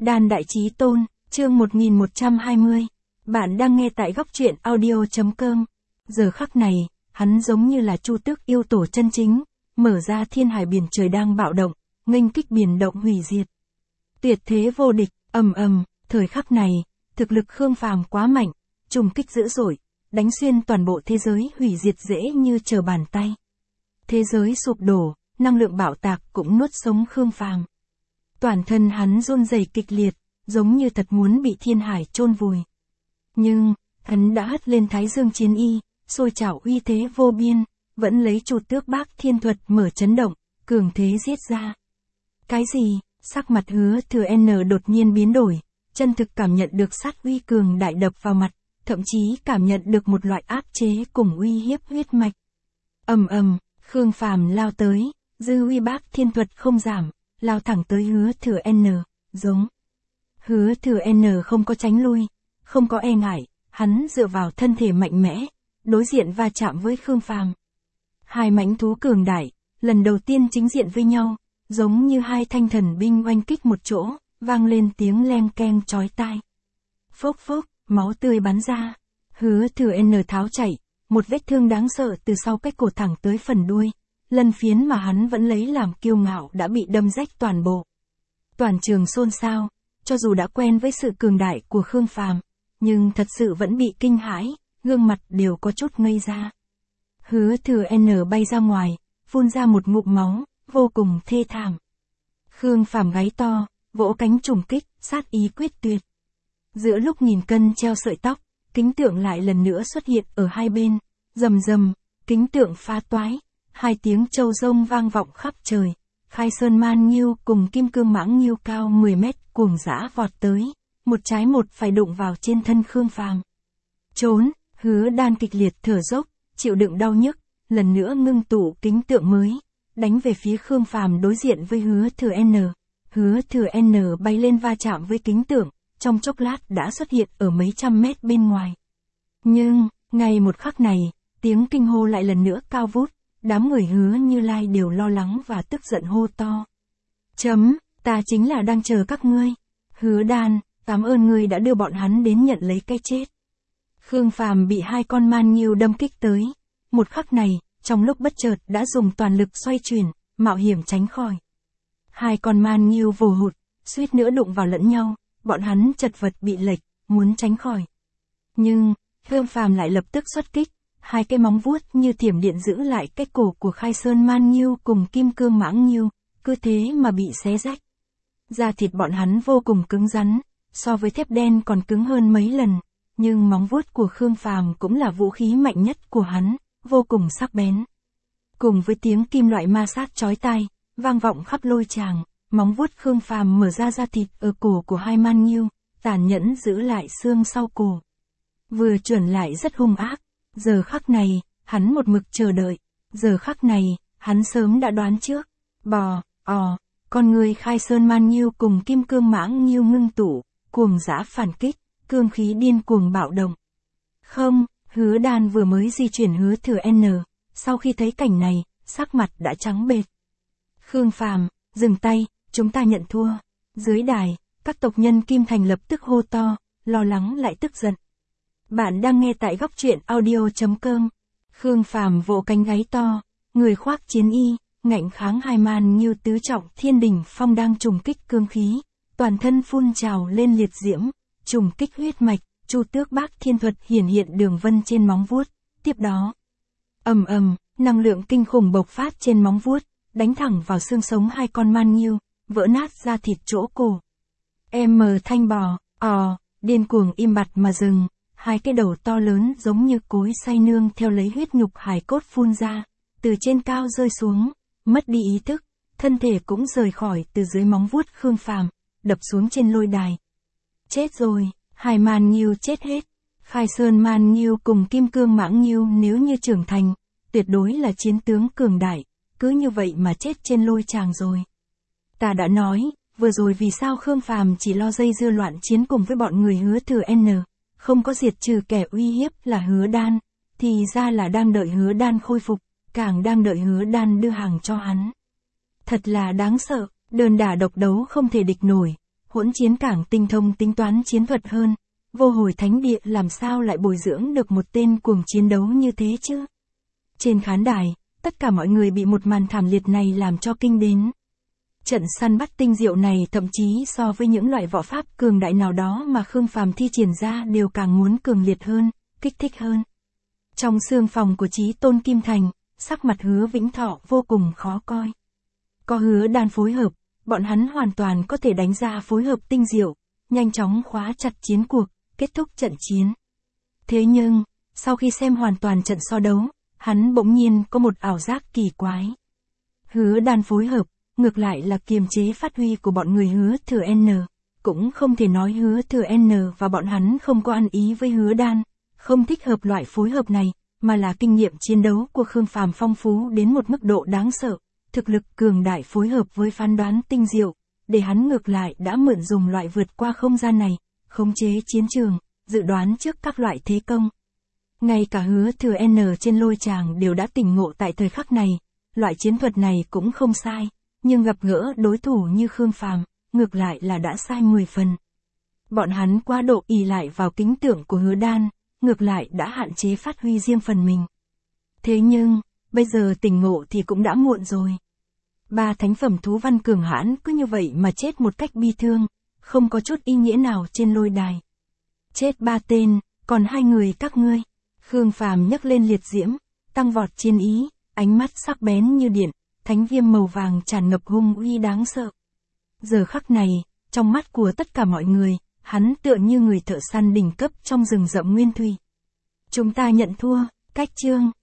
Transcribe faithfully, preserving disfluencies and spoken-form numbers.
Đan Đại Chí Tôn, chương một nghìn một trăm hai mươi. Bạn đang nghe tại góc truyện audio.com. Giờ khắc này, hắn giống như là Chu Tước yêu tổ chân chính, mở ra thiên hải biển trời đang bạo động, nghênh kích biển động hủy diệt. Tuyệt thế vô địch, ầm ầm, thời khắc này, thực lực Khương Phàm quá mạnh, trùng kích dữ dội, đánh xuyên toàn bộ thế giới hủy diệt dễ như trở bàn tay. Thế giới sụp đổ, năng lượng bạo tạc cũng nuốt sống Khương Phàm. Toàn thân hắn run rẩy kịch liệt, giống như thật muốn bị thiên hải chôn vùi. Nhưng, hắn đã hất lên Thái Dương chiến y, sôi trào uy thế vô biên, vẫn lấy Chu Tước Bác Thiên Thuật mở chấn động, cường thế giết ra. Cái gì? Sắc mặt Hứa Thừa N đột nhiên biến đổi, chân thực cảm nhận được sát uy cường đại đập vào mặt, thậm chí cảm nhận được một loại áp chế cùng uy hiếp huyết mạch. Ầm ầm, Khương Phàm lao tới, dư uy Bác Thiên Thuật không giảm, lao thẳng tới Hứa Thừa N, giống. Hứa Thừa N không có tránh lui, không có e ngại, hắn dựa vào thân thể mạnh mẽ, đối diện va chạm với Khương Phàm. Hai mãnh thú cường đại, lần đầu tiên chính diện với nhau, giống như hai thanh thần binh oanh kích một chỗ, vang lên tiếng leng keng chói tai. Phốc phốc, máu tươi bắn ra, Hứa Thừa N tháo chạy, một vết thương đáng sợ từ sau cái cổ thẳng tới phần đuôi, lân phiến mà hắn vẫn lấy làm kiêu ngạo đã bị đâm rách toàn bộ. Toàn trường xôn xao, cho dù đã quen với sự cường đại của Khương Phàm, nhưng thật sự vẫn bị kinh hãi, gương mặt đều có chút ngây ra. Hứa Thừa N bay ra ngoài, phun ra một ngụm máu, vô cùng thê thảm. Khương Phàm gáy to, vỗ cánh trùng kích, sát ý quyết tuyệt. Giữa lúc nghìn cân treo sợi tóc, kính tượng lại lần nữa xuất hiện ở hai bên, rầm rầm, kính tượng phá toái, hai tiếng trâu rông vang vọng khắp trời. Khai Sơn Man Nghiêu cùng Kim Cương Mãng Nghiêu cao mười mét cuồng dã vọt tới, một trái một phải đụng vào trên thân Khương Phàm. Trốn, Hứa Đan kịch liệt thở dốc, chịu đựng đau nhức, lần nữa ngưng tụ kính tượng mới, đánh về phía Khương Phàm đối diện với Hứa Thừa N. Hứa Thừa N bay lên va chạm với kính tượng, trong chốc lát đã xuất hiện ở mấy trăm mét bên ngoài. Nhưng, ngay một khắc này, tiếng kinh hô lại lần nữa cao vút. Đám người Hứa Như Lai đều lo lắng và tức giận hô to. Chấm, ta chính là đang chờ các ngươi. Hứa Đan, cảm ơn ngươi đã đưa bọn hắn đến nhận lấy cái chết. Khương Phàm bị hai con man nghiêu đâm kích tới. Một khắc này, trong lúc bất chợt đã dùng toàn lực xoay chuyển, mạo hiểm tránh khỏi. Hai con man nghiêu vồ hụt, suýt nữa đụng vào lẫn nhau, bọn hắn chật vật bị lệch, muốn tránh khỏi. Nhưng, Khương Phàm lại lập tức xuất kích. Hai cái móng vuốt như thiểm điện giữ lại cái cổ của Khai Sơn Man Nghiêu cùng Kim Cương Mãng Nghiêu, cứ thế mà bị xé rách. Da thịt bọn hắn vô cùng cứng rắn, so với thép đen còn cứng hơn mấy lần, nhưng móng vuốt của Khương Phàm cũng là vũ khí mạnh nhất của hắn, vô cùng sắc bén. Cùng với tiếng kim loại ma sát chói tai, vang vọng khắp lôi tràng, móng vuốt Khương Phàm mở ra da thịt ở cổ của hai man nghiêu, tàn nhẫn giữ lại xương sau cổ. Vừa chuẩn lại rất hung ác. Giờ khắc này, hắn một mực chờ đợi. Giờ khắc này, hắn sớm đã đoán trước. Bò, ò, con người Khai Sơn Man Nghiêu cùng Kim Cương Mãng Nghiêu ngưng tụ, cuồng dã phản kích, cương khí điên cuồng bạo động. Không, Hứa Đan vừa mới di chuyển Hứa Thừa N, sau khi thấy cảnh này, sắc mặt đã trắng bệch. Khương Phàm, dừng tay, chúng ta nhận thua. Dưới đài, các tộc nhân Kim Thành lập tức hô to, lo lắng lại tức giận. Bạn đang nghe tại góc truyện audio.com. Khương Phàm vỗ cánh gáy to, người khoác chiến y, ngạnh kháng hai man nghiêu tứ trọng thiên đỉnh phong đang trùng kích cương khí, toàn thân phun trào lên liệt diễm, trùng kích huyết mạch, Chu Tước Bác Thiên Thuật hiển hiện đường vân trên móng vuốt. Tiếp đó, ầm ầm, năng lượng kinh khủng bộc phát trên móng vuốt, đánh thẳng vào xương sống hai con man nghiêu, vỡ nát ra thịt chỗ cổ. Em mờ thanh bò, ò, điên cuồng im bặt mà dừng. Hai cái đầu to lớn giống như cối xay nương theo lấy huyết nhục hài cốt phun ra, từ trên cao rơi xuống, mất đi ý thức, thân thể cũng rời khỏi từ dưới móng vuốt Khương Phàm, đập xuống trên lôi đài. Chết rồi, hai man nghiêu chết hết. Khai Sơn Man Nghiêu cùng Kim Cương Mãng Nghiêu nếu như trưởng thành, tuyệt đối là chiến tướng cường đại, cứ như vậy mà chết trên lôi tràng rồi. Ta đã nói, vừa rồi vì sao Khương Phàm chỉ lo dây dưa loạn chiến cùng với bọn người Hứa Thừa N. Không có diệt trừ kẻ uy hiếp là Hứa Đan, thì ra là đang đợi Hứa Đan khôi phục, càng đang đợi Hứa Đan đưa hàng cho hắn. Thật là đáng sợ, đơn đả độc đấu không thể địch nổi, hỗn chiến càng tinh thông tính toán chiến thuật hơn. Vô Hồi Thánh Địa làm sao lại bồi dưỡng được một tên cuồng chiến đấu như thế chứ? Trên khán đài, tất cả mọi người bị một màn thảm liệt này làm cho kinh đến. Trận săn bắt tinh diệu này thậm chí so với những loại võ pháp cường đại nào đó mà Khương Phàm thi triển ra đều càng muốn cường liệt hơn, kích thích hơn. Trong xương phòng của Chí Tôn Kim Thành, sắc mặt Hứa Vĩnh Thọ vô cùng khó coi. Có Hứa Đan phối hợp, bọn hắn hoàn toàn có thể đánh ra phối hợp tinh diệu, nhanh chóng khóa chặt chiến cuộc, kết thúc trận chiến. Thế nhưng, sau khi xem hoàn toàn trận so đấu, hắn bỗng nhiên có một ảo giác kỳ quái. Hứa Đan phối hợp, ngược lại là kiềm chế phát huy của bọn người Hứa Thừa N. Cũng không thể nói Hứa Thừa N và bọn hắn không có ăn ý với Hứa Đan, không thích hợp loại phối hợp này, mà là kinh nghiệm chiến đấu của Khương Phàm phong phú đến một mức độ đáng sợ, thực lực cường đại phối hợp với phán đoán tinh diệu, để hắn ngược lại đã mượn dùng loại vượt qua không gian này, khống chế chiến trường, dự đoán trước các loại thế công. Ngay cả Hứa Thừa N trên lôi tràng đều đã tỉnh ngộ tại thời khắc này, loại chiến thuật này cũng không sai, nhưng gặp gỡ đối thủ như Khương Phàm, ngược lại là đã sai mười phần. Bọn hắn quá độ ỷ lại vào kính tưởng của Hứa Đan, ngược lại đã hạn chế phát huy riêng phần mình. Thế nhưng, bây giờ tỉnh ngộ thì cũng đã muộn rồi. Ba thánh phẩm thú văn cường hãn cứ như vậy mà chết một cách bi thương, không có chút ý nghĩa nào trên lôi đài. Chết ba tên, còn hai người các ngươi. Khương Phàm nhấc lên liệt diễm, tăng vọt chiến ý, ánh mắt sắc bén như điện, thánh viêm màu vàng tràn ngập hung uy đáng sợ. Giờ khắc này, trong mắt của tất cả mọi người, hắn tựa như người thợ săn đỉnh cấp trong rừng rậm nguyên thủy. Chúng ta nhận thua, cách chương.